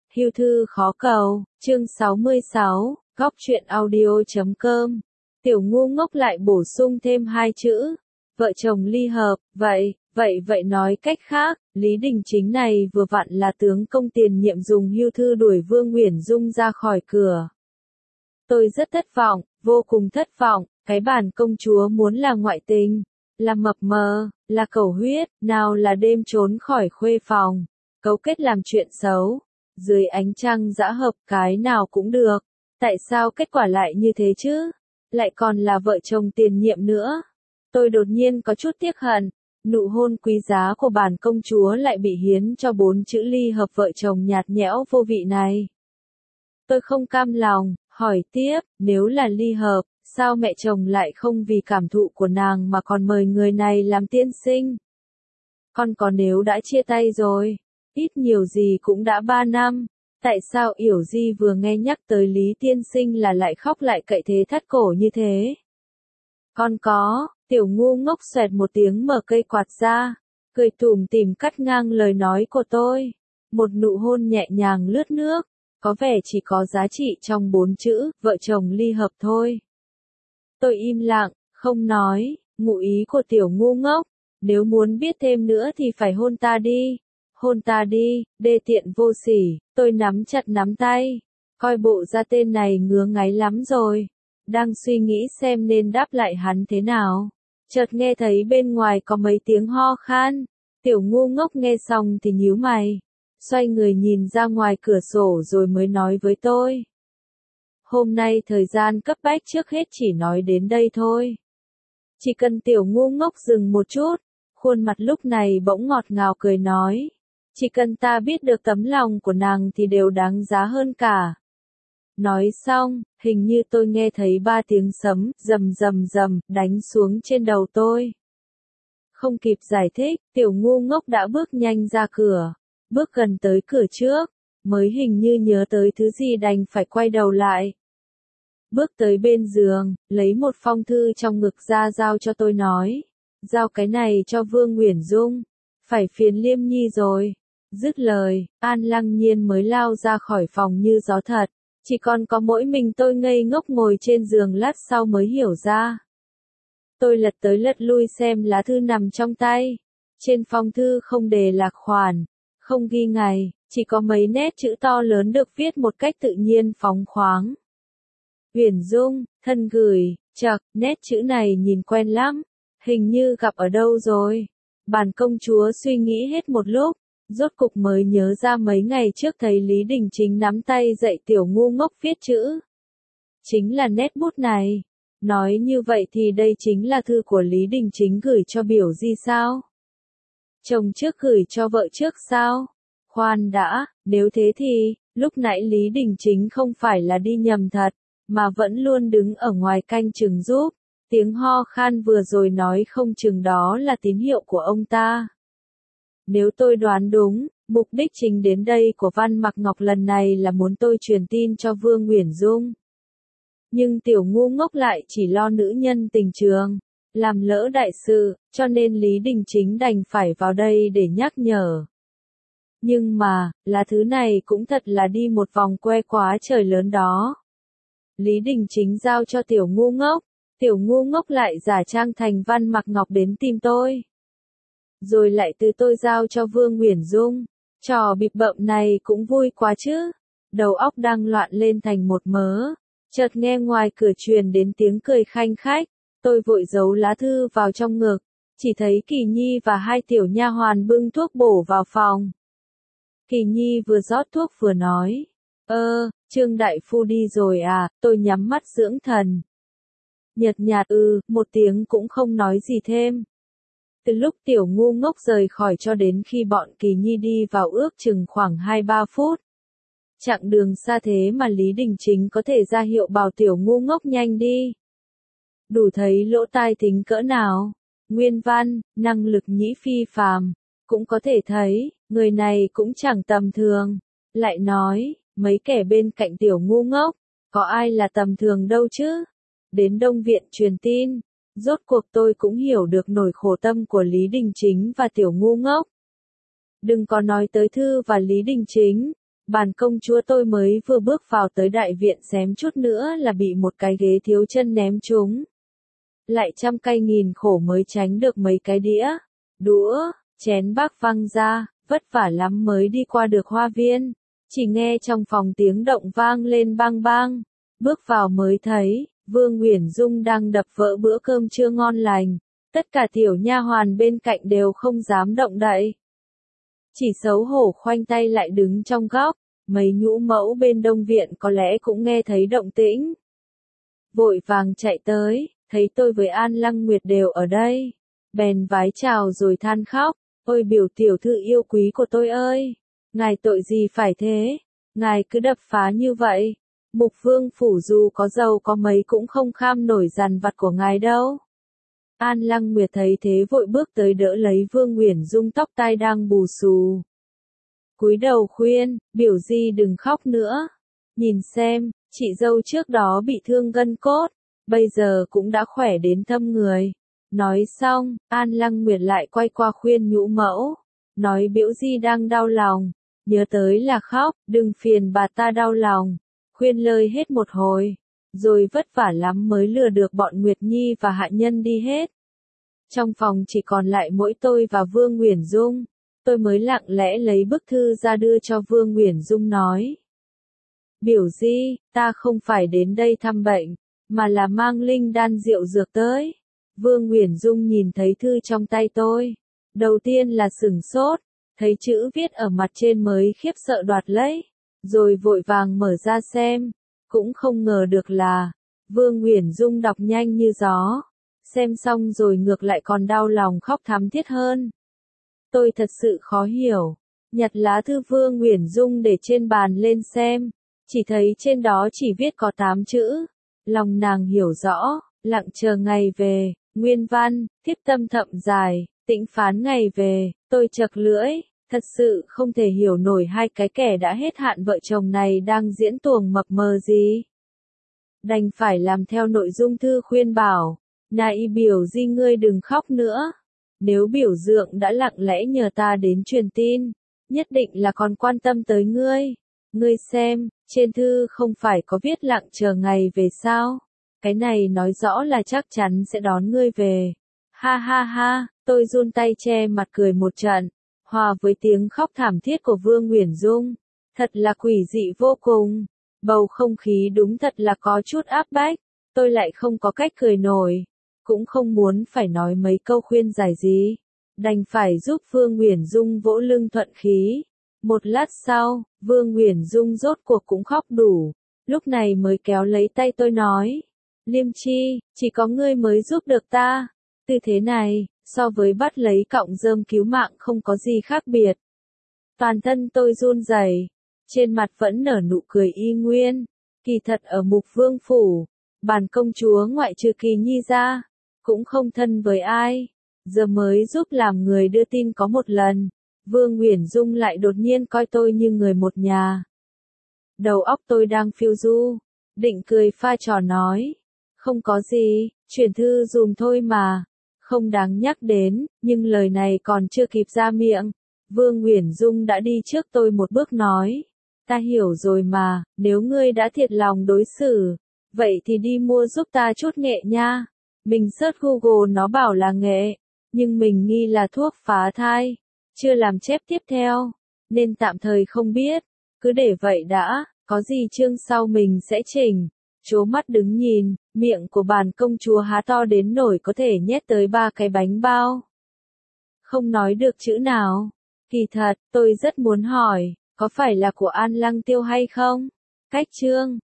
Hưu thư khó cầu, chương 66, góc truyện audio.com. Tiểu ngu ngốc lại bổ sung thêm hai chữ, vợ chồng ly hợp, vậy nói cách khác, Lý Đình Chính này vừa vặn là tướng công tiền nhiệm dùng hưu thư đuổi Vương Uyển Dung ra khỏi cửa. Tôi rất thất vọng, vô cùng thất vọng, cái bản công chúa muốn là ngoại tình, là mập mờ, là cầu huyết, nào là đêm trốn khỏi khuê phòng, cấu kết làm chuyện xấu. Dưới ánh trăng dã hợp cái nào cũng được, tại sao kết quả lại như thế chứ? Lại còn là vợ chồng tiền nhiệm nữa. Tôi đột nhiên có chút tiếc hận, nụ hôn quý giá của bản công chúa lại bị hiến cho 4 chữ ly hợp vợ chồng nhạt nhẽo vô vị này. Tôi không cam lòng, hỏi tiếp, nếu là ly hợp, sao mẹ chồng lại không vì cảm thụ của nàng mà còn mời người này làm tiên sinh? Còn nếu đã chia tay rồi, ít nhiều gì cũng đã 3 năm, tại sao Yểu Di vừa nghe nhắc tới Lý tiên sinh là lại khóc lại cậy thế thắt cổ như thế? Con có, tiểu ngu ngốc xoẹt một tiếng mở cây quạt ra, cười tủm tỉm cắt ngang lời nói của tôi. Một nụ hôn nhẹ nhàng lướt nước, có vẻ chỉ có giá trị trong 4 chữ, vợ chồng ly hợp thôi. Tôi im lặng, không nói, ngụ ý của tiểu ngu ngốc, nếu muốn biết thêm nữa thì phải hôn ta đi. Hôn ta đi, đê tiện vô sỉ, tôi nắm chặt nắm tay, coi bộ ra tên này ngứa ngáy lắm rồi, đang suy nghĩ xem nên đáp lại hắn thế nào. Chợt nghe thấy bên ngoài có mấy tiếng ho khan, tiểu ngu ngốc nghe xong thì nhíu mày, xoay người nhìn ra ngoài cửa sổ rồi mới nói với tôi. Hôm nay thời gian cấp bách trước hết chỉ nói đến đây thôi. Chỉ cần tiểu ngu ngốc dừng một chút, khuôn mặt lúc này bỗng ngọt ngào cười nói. Chỉ cần ta biết được tấm lòng của nàng thì đều đáng giá hơn cả. Nói xong, hình như tôi nghe thấy 3 tiếng sấm, rầm rầm rầm, đánh xuống trên đầu tôi. Không kịp giải thích, tiểu ngu ngốc đã bước nhanh ra cửa, bước gần tới cửa trước, mới hình như nhớ tới thứ gì đành phải quay đầu lại. Bước tới bên giường, lấy một phong thư trong ngực ra giao cho tôi nói. Giao cái này cho Vương Uyển Dung, phải phiền Liêm Nhi rồi. Dứt lời, An Lăng Nhiên mới lao ra khỏi phòng như gió thật, chỉ còn có mỗi mình tôi ngây ngốc ngồi trên giường lát sau mới hiểu ra. Tôi lật tới lật lui xem lá thư nằm trong tay, trên phong thư không đề lạc khoản, không ghi ngày, chỉ có mấy nét chữ to lớn được viết một cách tự nhiên phóng khoáng. Uyển Dung, thân gửi, chậc, nét chữ này nhìn quen lắm, hình như gặp ở đâu rồi. Bản công chúa suy nghĩ hết một lúc, rốt cục mới nhớ ra mấy ngày trước thấy Lý Đình Chính nắm tay dạy tiểu ngu ngốc viết chữ. Chính là nét bút này. Nói như vậy thì đây chính là thư của Lý Đình Chính gửi cho Biểu Di sao? Chồng trước gửi cho vợ trước sao? Khoan đã, nếu thế thì, lúc nãy Lý Đình Chính không phải là đi nhầm thật, mà vẫn luôn đứng ở ngoài canh chừng giúp. Tiếng ho khan vừa rồi nói không chừng đó là tín hiệu của ông ta. Nếu tôi đoán đúng, mục đích chính đến đây của Văn Mặc Ngọc lần này là muốn tôi truyền tin cho Vương Uyển Dung. Nhưng tiểu ngu ngốc lại chỉ lo nữ nhân tình trường, làm lỡ đại sự, cho nên Lý Đình Chính đành phải vào đây để nhắc nhở. Nhưng mà, là thứ này cũng thật là đi một vòng que quá trời lớn đó. Lý Đình Chính giao cho tiểu ngu ngốc lại giả trang thành Văn Mặc Ngọc đến tìm tôi. Rồi lại từ tôi giao cho Vương Uyển Dung. Trò bịp bợm này cũng vui quá chứ. Đầu óc đang loạn lên thành một mớ. Chợt nghe ngoài cửa truyền đến tiếng cười khanh khách. Tôi vội giấu lá thư vào trong ngực. Chỉ thấy Kỳ Nhi và 2 tiểu nha hoàn bưng thuốc bổ vào phòng. Kỳ Nhi vừa rót thuốc vừa nói. Trương đại phu đi rồi à, tôi nhắm mắt dưỡng thần. Nhợt nhạt một tiếng cũng không nói gì thêm. Từ lúc tiểu ngu ngốc rời khỏi cho đến khi bọn Kỳ Nhi đi vào ước chừng khoảng 2-3 phút. Chặng đường xa thế mà Lý Đình Chính có thể ra hiệu bảo tiểu ngu ngốc nhanh đi. Đủ thấy lỗ tai thính cỡ nào. Nguyên văn, năng lực nhĩ phi phàm. Cũng có thể thấy, người này cũng chẳng tầm thường. Lại nói, mấy kẻ bên cạnh tiểu ngu ngốc, có ai là tầm thường đâu chứ. Đến Đông Viện truyền tin. Rốt cuộc tôi cũng hiểu được nỗi khổ tâm của Lý Đình Chính và tiểu ngu ngốc. Đừng có nói tới thư và Lý Đình Chính. Bản công chúa tôi mới vừa bước vào tới đại viện xém chút nữa là bị một cái ghế thiếu chân ném trúng. Lại trăm cây nghìn khổ mới tránh được mấy cái đĩa, đũa, chén bát văng ra, vất vả lắm mới đi qua được hoa viên. Chỉ nghe trong phòng tiếng động vang lên bang bang. Bước vào mới thấy, Vương Uyển Dung đang đập vỡ bữa cơm trưa ngon lành. Tất cả tiểu nha hoàn bên cạnh đều không dám động đậy. Chỉ xấu hổ khoanh tay lại đứng trong góc, mấy nhũ mẫu bên đông viện có lẽ cũng nghe thấy động tĩnh. Vội vàng chạy tới, thấy tôi với An Lăng Nguyệt đều ở đây. Bèn vái chào rồi than khóc, ôi biểu tiểu thư yêu quý của tôi ơi, ngài tội gì phải thế, ngài cứ đập phá như vậy. Mục vương phủ dù có giàu có mấy cũng không kham nổi dằn vặt của ngài đâu. An Lăng Nguyệt thấy thế vội bước tới đỡ lấy Vương Uyển Dung tóc tai đang bù xù. Cúi đầu khuyên, biểu di đừng khóc nữa. Nhìn xem, chị dâu trước đó bị thương gân cốt, bây giờ cũng đã khỏe đến thâm người. Nói xong, An Lăng Nguyệt lại quay qua khuyên nhũ mẫu. Nói biểu di đang đau lòng, nhớ tới là khóc, đừng phiền bà ta đau lòng. Khuyên lời hết một hồi, rồi vất vả lắm mới lừa được bọn Nguyệt Nhi và hạ nhân đi hết. Trong phòng chỉ còn lại mỗi tôi và Vương Uyển Dung, tôi mới lặng lẽ lấy bức thư ra đưa cho Vương Uyển Dung nói. Biểu di, ta không phải đến đây thăm bệnh, mà là mang linh đan rượu dược tới. Vương Uyển Dung nhìn thấy thư trong tay tôi, đầu tiên là sửng sốt, thấy chữ viết ở mặt trên mới khiếp sợ đoạt lấy, rồi vội vàng mở ra xem, cũng không ngờ được là, Vương Uyển Dung đọc nhanh như gió, xem xong rồi ngược lại còn đau lòng khóc thắm thiết hơn. Tôi thật sự khó hiểu, nhặt lá thư Vương Uyển Dung để trên bàn lên xem, chỉ thấy trên đó chỉ viết có 8 chữ, lòng nàng hiểu rõ, lặng chờ ngày về, nguyên văn, thiếp tâm thậm dài, tĩnh phán ngày về, tôi chật lưỡi. Thật sự không thể hiểu nổi hai cái kẻ đã hết hạn vợ chồng này đang diễn tuồng mập mờ gì. Đành phải làm theo nội dung thư khuyên bảo, này biểu di ngươi đừng khóc nữa. Nếu biểu dượng đã lặng lẽ nhờ ta đến truyền tin, nhất định là còn quan tâm tới ngươi. Ngươi xem, trên thư không phải có viết lặng chờ ngày về sao? Cái này nói rõ là chắc chắn sẽ đón ngươi về. Ha ha ha, tôi run tay che mặt cười một trận. Hòa với tiếng khóc thảm thiết của Vương Uyển Dung, thật là quỷ dị vô cùng, bầu không khí đúng thật là có chút áp bách, tôi lại không có cách cười nổi, cũng không muốn phải nói mấy câu khuyên giải gì, đành phải giúp Vương Uyển Dung vỗ lưng thuận khí. Một lát sau, Vương Uyển Dung rốt cuộc cũng khóc đủ, lúc này mới kéo lấy tay tôi nói, Liêm Chi, chỉ có ngươi mới giúp được ta, tư thế này so với bắt lấy cọng rơm cứu mạng không có gì khác biệt. Toàn thân tôi run rẩy, trên mặt vẫn nở nụ cười y nguyên. Kỳ thật ở Mục Vương phủ, bản công chúa ngoại trừ Kỳ Nhi ra, cũng không thân với ai. Giờ mới giúp làm người đưa tin có một lần, Vương Uyển Dung lại đột nhiên coi tôi như người một nhà. Đầu óc tôi đang phiêu du, định cười pha trò nói, không có gì, chuyển thư dùm thôi mà. Không đáng nhắc đến, nhưng lời này còn chưa kịp ra miệng. Vương Uyển Dung đã đi trước tôi một bước nói. Ta hiểu rồi mà, nếu ngươi đã thiệt lòng đối xử, vậy thì đi mua giúp ta chút nghệ nha. Mình search Google nó bảo là nghệ, nhưng mình nghi là thuốc phá thai. Chưa làm chép tiếp theo, nên tạm thời không biết. Cứ để vậy đã, có gì chương sau mình sẽ chỉnh. Chố mắt đứng nhìn, miệng của bản công chúa há to đến nổi có thể nhét tới 3 cái bánh bao. Không nói được chữ nào. Kỳ thật, tôi rất muốn hỏi, có phải là của An Lăng Tiêu hay không? Cách chương